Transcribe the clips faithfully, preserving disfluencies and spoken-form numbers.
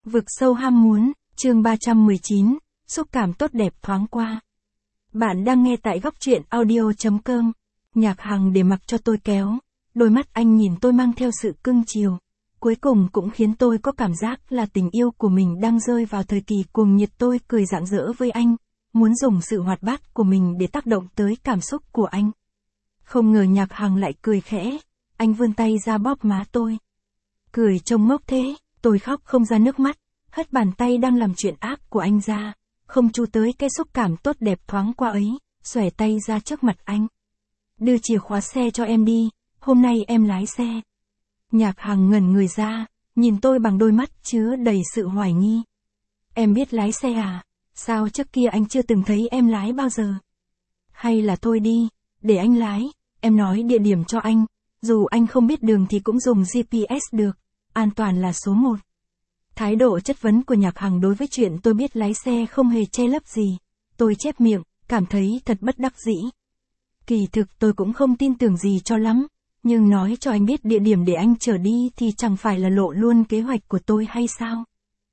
Vực sâu ham muốn, chương ba trăm mười chín, xúc cảm tốt đẹp thoáng qua. Bạn đang nghe tại góc truyện audio chấm com. Nhạc Hằng để mặc cho tôi kéo. Đôi mắt anh nhìn tôi mang theo sự cưng chiều. Cuối cùng cũng khiến tôi có cảm giác là tình yêu của mình đang rơi vào thời kỳ cuồng nhiệt. Tôi cười rạng rỡ với anh, muốn dùng sự hoạt bát của mình để tác động tới cảm xúc của anh. Không ngờ Nhạc Hằng lại cười khẽ, anh vươn tay ra bóp má tôi. Cười trông ngốc thế, tôi khóc không ra nước mắt, hất bàn tay đang làm chuyện ác của anh ra, không chú tới cái xúc cảm tốt đẹp thoáng qua ấy, xòe tay ra trước mặt anh. Đưa chìa khóa xe cho em đi, hôm nay em lái xe. Nhạc Hằng ngẩn người ra, nhìn tôi bằng đôi mắt chứa đầy sự hoài nghi. Em biết lái xe à? Sao trước kia anh chưa từng thấy em lái bao giờ? Hay là thôi đi, để anh lái, em nói địa điểm cho anh, dù anh không biết đường thì cũng dùng giê pê ét được, an toàn là số một. Thái độ chất vấn của Nhạc Hằng đối với chuyện tôi biết lái xe không hề che lấp gì. Tôi chép miệng, cảm thấy thật bất đắc dĩ. Kỳ thực tôi cũng không tin tưởng gì cho lắm, nhưng nói cho anh biết địa điểm để anh chở đi thì chẳng phải là lộ luôn kế hoạch của tôi hay sao?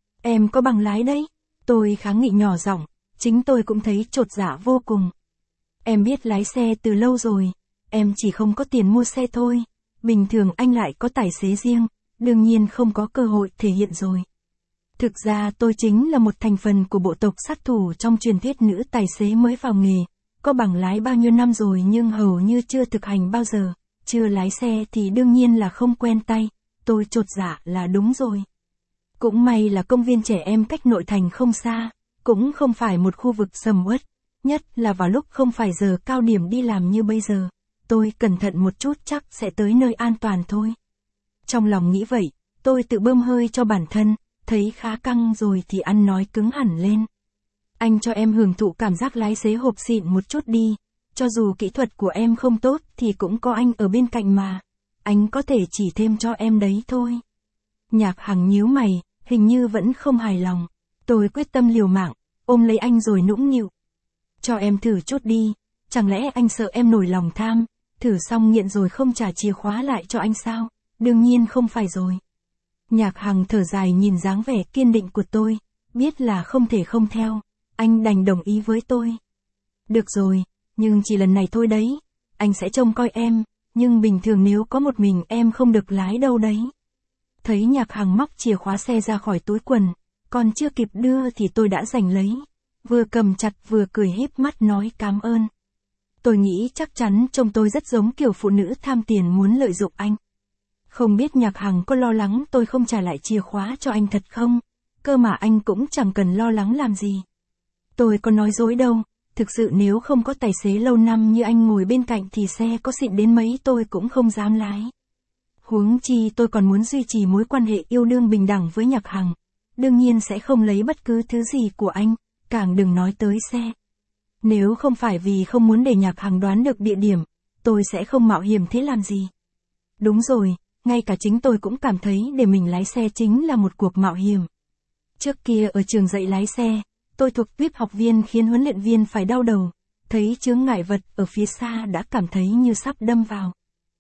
Em có bằng lái đấy. Tôi kháng nghị nhỏ giọng, chính tôi cũng thấy chột dạ vô cùng. Em biết lái xe từ lâu rồi, em chỉ không có tiền mua xe thôi. Bình thường anh lại có tài xế riêng, đương nhiên không có cơ hội thể hiện rồi. Thực ra tôi chính là một thành phần của bộ tộc sát thủ trong truyền thuyết nữ tài xế mới vào nghề, có bằng lái bao nhiêu năm rồi nhưng hầu như chưa thực hành bao giờ, chưa lái xe thì đương nhiên là không quen tay. Tôi chột dạ là đúng rồi. Cũng may là công viên trẻ em cách nội thành không xa, cũng không phải một khu vực sầm uất, nhất là vào lúc không phải giờ cao điểm đi làm như bây giờ. Tôi cẩn thận một chút chắc sẽ tới nơi an toàn thôi. Trong lòng nghĩ vậy, tôi tự bơm hơi cho bản thân, thấy khá căng rồi thì ăn nói cứng hẳn lên. Anh cho em hưởng thụ cảm giác lái xế hộp xịn một chút đi, cho dù kỹ thuật của em không tốt thì cũng có anh ở bên cạnh mà, anh có thể chỉ thêm cho em đấy thôi. Nhạc Hằng nhíu mày, hình như vẫn không hài lòng. Tôi quyết tâm liều mạng, ôm lấy anh rồi nũng nịu. Cho em thử chút đi, chẳng lẽ anh sợ em nổi lòng tham, thử xong nghiện rồi không trả chìa khóa lại cho anh sao? Đương nhiên không phải rồi. Nhạc Hằng thở dài nhìn dáng vẻ kiên định của tôi, biết là không thể không theo, anh đành đồng ý với tôi. Được rồi, nhưng chỉ lần này thôi đấy, anh sẽ trông coi em, nhưng bình thường nếu có một mình em không được lái đâu đấy. Thấy Nhạc Hằng móc chìa khóa xe ra khỏi túi quần, còn chưa kịp đưa thì tôi đã giành lấy, vừa cầm chặt vừa cười híp mắt nói cảm ơn. Tôi nghĩ chắc chắn trông tôi rất giống kiểu phụ nữ tham tiền muốn lợi dụng anh. Không biết Nhạc Hằng có lo lắng tôi không trả lại chìa khóa cho anh thật không? Cơ mà anh cũng chẳng cần lo lắng làm gì. Tôi có nói dối đâu, thực sự nếu không có tài xế lâu năm như anh ngồi bên cạnh thì xe có xịn đến mấy tôi cũng không dám lái. Huống chi tôi còn muốn duy trì mối quan hệ yêu đương bình đẳng với Nhạc Hằng. Đương nhiên sẽ không lấy bất cứ thứ gì của anh, càng đừng nói tới xe. Nếu không phải vì không muốn để Nhạc Hằng đoán được địa điểm, tôi sẽ không mạo hiểm thế làm gì. Đúng rồi, ngay cả chính tôi cũng cảm thấy để mình lái xe chính là một cuộc mạo hiểm. Trước kia ở trường dạy lái xe, tôi thuộc tuýp học viên khiến huấn luyện viên phải đau đầu, thấy chướng ngại vật ở phía xa đã cảm thấy như sắp đâm vào.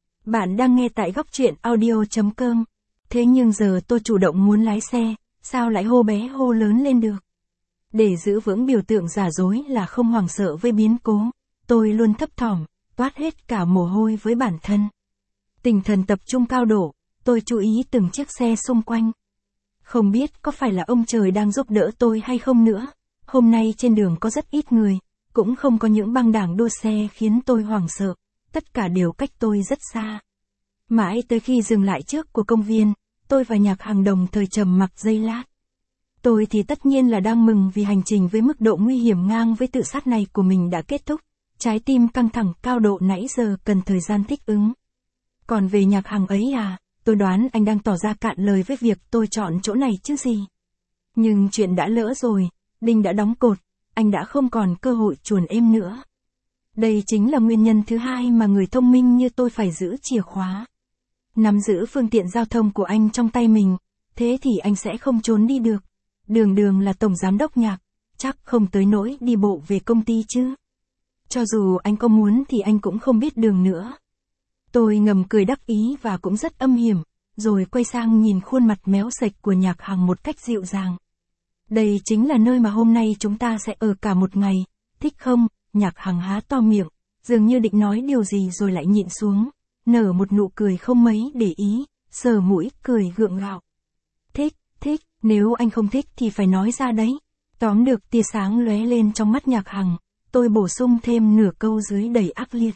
Bạn đang nghe tại góc truyện audio chấm com. Thế nhưng giờ tôi chủ động muốn lái xe, sao lại hô bé hô lớn lên được? Để giữ vững biểu tượng giả dối là không hoảng sợ với biến cố, tôi luôn thấp thỏm, toát hết cả mồ hôi với bản thân. Tinh thần tập trung cao độ, tôi chú ý từng chiếc xe xung quanh. Không biết có phải là ông trời đang giúp đỡ tôi hay không nữa, hôm nay trên đường có rất ít người, cũng không có những băng đảng đua xe khiến tôi hoảng sợ, tất cả đều cách tôi rất xa. Mãi tới khi dừng lại trước của công viên, tôi và Nhạc Hằng đồng thời trầm mặc giây lát. Tôi thì tất nhiên là đang mừng vì hành trình với mức độ nguy hiểm ngang với tự sát này của mình đã kết thúc, trái tim căng thẳng cao độ nãy giờ cần thời gian thích ứng. Còn về Nhạc Hằng ấy à, tôi đoán anh đang tỏ ra cạn lời với việc tôi chọn chỗ này chứ gì. Nhưng chuyện đã lỡ rồi, đinh đã đóng cột, anh đã không còn cơ hội chuồn êm nữa. Đây chính là nguyên nhân thứ hai mà người thông minh như tôi phải giữ chìa khóa. Nắm giữ phương tiện giao thông của anh trong tay mình, thế thì anh sẽ không trốn đi được. Đường đường là tổng giám đốc Nhạc, chắc không tới nỗi đi bộ về công ty chứ. Cho dù anh có muốn thì anh cũng không biết đường nữa. Tôi ngầm cười đắc ý và cũng rất âm hiểm, rồi quay sang nhìn khuôn mặt méo sạch của Nhạc Hằng một cách dịu dàng. Đây chính là nơi mà hôm nay chúng ta sẽ ở cả một ngày, thích không? Nhạc Hằng há to miệng, dường như định nói điều gì rồi lại nhịn xuống, nở một nụ cười không mấy để ý, sờ mũi, cười gượng gạo. Thích, thích, nếu anh không thích thì phải nói ra đấy. Tóm được tia sáng lóe lên trong mắt Nhạc Hằng, tôi bổ sung thêm nửa câu dưới đầy ác liệt.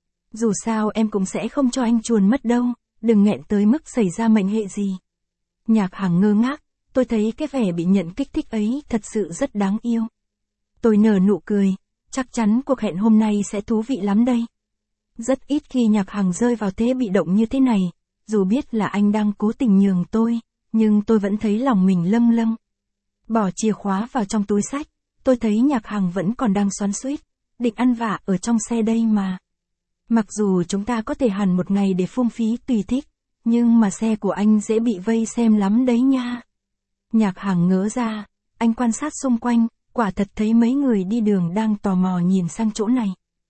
Dù sao em cũng sẽ không cho anh chuồn mất đâu, đừng nghẹn tới mức xảy ra mệnh hệ gì. Nhạc Hằng ngơ ngác, tôi thấy cái vẻ bị nhận kích thích ấy thật sự rất đáng yêu. Tôi nở nụ cười, chắc chắn cuộc hẹn hôm nay sẽ thú vị lắm đây. Rất ít khi Nhạc Hằng rơi vào thế bị động như thế này, dù biết là anh đang cố tình nhường tôi, nhưng tôi vẫn thấy lòng mình lâng lâng. Bỏ chìa khóa vào trong túi xách, tôi thấy Nhạc Hằng vẫn còn đang xoắn xuýt, định ăn vạ ở trong xe đây mà. Mặc dù chúng ta có thể hẳn một ngày để phung phí tùy thích, nhưng mà xe của anh dễ bị vây xem lắm đấy nha. Nhạc Hằng ngớ ra, anh quan sát xung quanh, quả thật thấy mấy người đi đường đang tò mò nhìn sang chỗ này.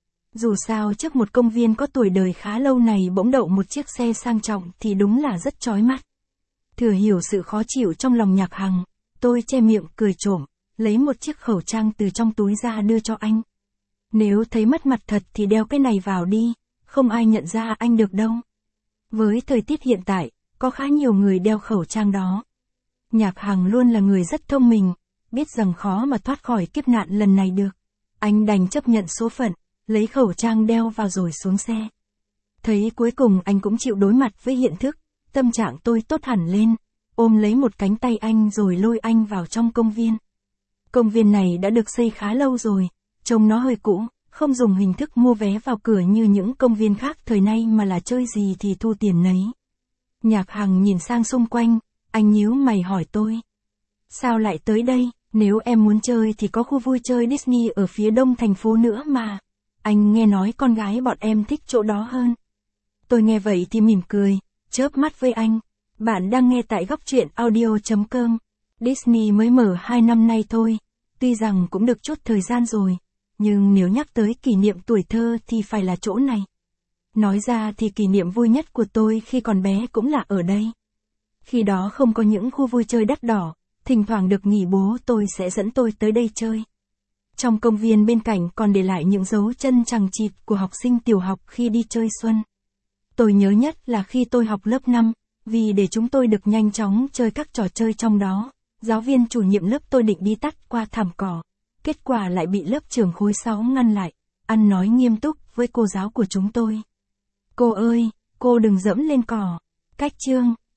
Dù sao trước một công viên có tuổi đời khá lâu này bỗng đậu một chiếc xe sang trọng thì đúng là rất chói mắt. Thừa hiểu sự khó chịu trong lòng Nhạc Hằng, tôi che miệng cười trộm, lấy một chiếc khẩu trang từ trong túi ra đưa cho anh. Nếu thấy mất mặt thật thì đeo cái này vào đi, không ai nhận ra anh được đâu. Với thời tiết hiện tại, có khá nhiều người đeo khẩu trang đó. Nhạc Hằng luôn là người rất thông minh, biết rằng khó mà thoát khỏi kiếp nạn lần này được. Anh đành chấp nhận số phận, lấy khẩu trang đeo vào rồi xuống xe. Thấy cuối cùng anh cũng chịu đối mặt với hiện thức, tâm trạng tôi tốt hẳn lên, ôm lấy một cánh tay anh rồi lôi anh vào trong công viên. Công viên này đã được xây khá lâu rồi, trông nó hơi cũ, không dùng hình thức mua vé vào cửa như những công viên khác thời nay mà là chơi gì thì thu tiền nấy. Nhạc Hằng nhìn sang xung quanh, anh nhíu mày hỏi tôi. Sao lại tới đây, nếu em muốn chơi thì có khu vui chơi Disney ở phía đông thành phố nữa mà. Anh nghe nói con gái bọn em thích chỗ đó hơn. Tôi nghe vậy thì mỉm cười, chớp mắt với anh. Bạn đang nghe tại góc truyện audio chấm com. Disney mới mở hai năm nay thôi, tuy rằng cũng được chút thời gian rồi, nhưng nếu nhắc tới kỷ niệm tuổi thơ thì phải là chỗ này. Nói ra thì kỷ niệm vui nhất của tôi khi còn bé cũng là ở đây. Khi đó không có những khu vui chơi đắt đỏ, thỉnh thoảng được nghỉ bố tôi sẽ dẫn tôi tới đây chơi. Trong công viên bên cạnh còn để lại những dấu chân chằng chịt của học sinh tiểu học khi đi chơi xuân. Tôi nhớ nhất là khi tôi học lớp năm, vì để chúng tôi được nhanh chóng chơi các trò chơi trong đó, giáo viên chủ nhiệm lớp tôi định đi tắt qua thảm cỏ. Kết quả lại bị lớp trưởng khối sáu ngăn lại, ăn nói nghiêm túc với cô giáo của chúng tôi. Cô ơi, cô đừng dẫm lên cỏ. Cách chương.